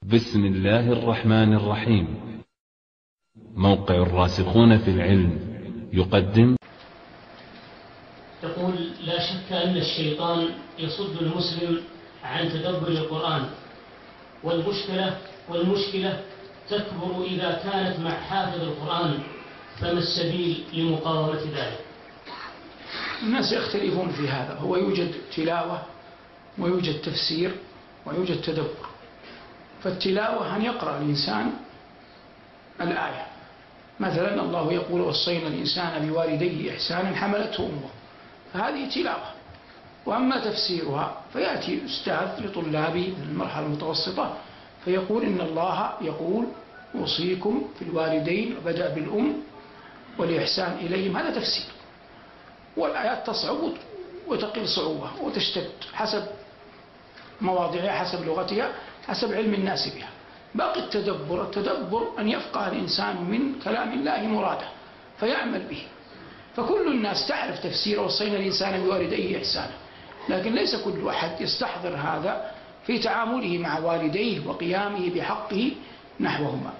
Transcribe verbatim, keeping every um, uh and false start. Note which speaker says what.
Speaker 1: بسم الله الرحمن الرحيم. موقع الراسخون في العلم يقدم.
Speaker 2: يقول: لا شك أن الشيطان يصد المسلم عن تدبر القرآن، والمشكلة والمشكلة تكبر إذا كانت مع حافظ القرآن، فما السبيل لمقاومة ذلك؟
Speaker 3: الناس يختلفون في هذا. هو يوجد تلاوة ويوجد تفسير ويوجد تدبر. فالتلاوة أن يقرأ الإنسان الآية، مثلا الله يقول: وصينا الإنسان بوالديه إحسانا حملته أمه، فهذه تلاوة. وأما تفسيرها فيأتي أستاذ لطلابه في المرحلة المتوسطة فيقول: إن الله يقول أوصيكم في الوالدين، وبدأ بالأم والإحسان إليهم، هذا تفسير. والآيات تصعب وتقل صعوبة وتشتد حسب مواضعها، حسب لغتها، حسب علم الناس بها. باقي التدبر التدبر أن يفقه الإنسان من كلام الله مراده فيعمل به. فكل الناس تعرف تفسير وصينا الإنسان بوالديه إحسانا، لكن ليس كل أحد يستحضر هذا في تعامله مع والديه وقيامه بحقه نحوهما.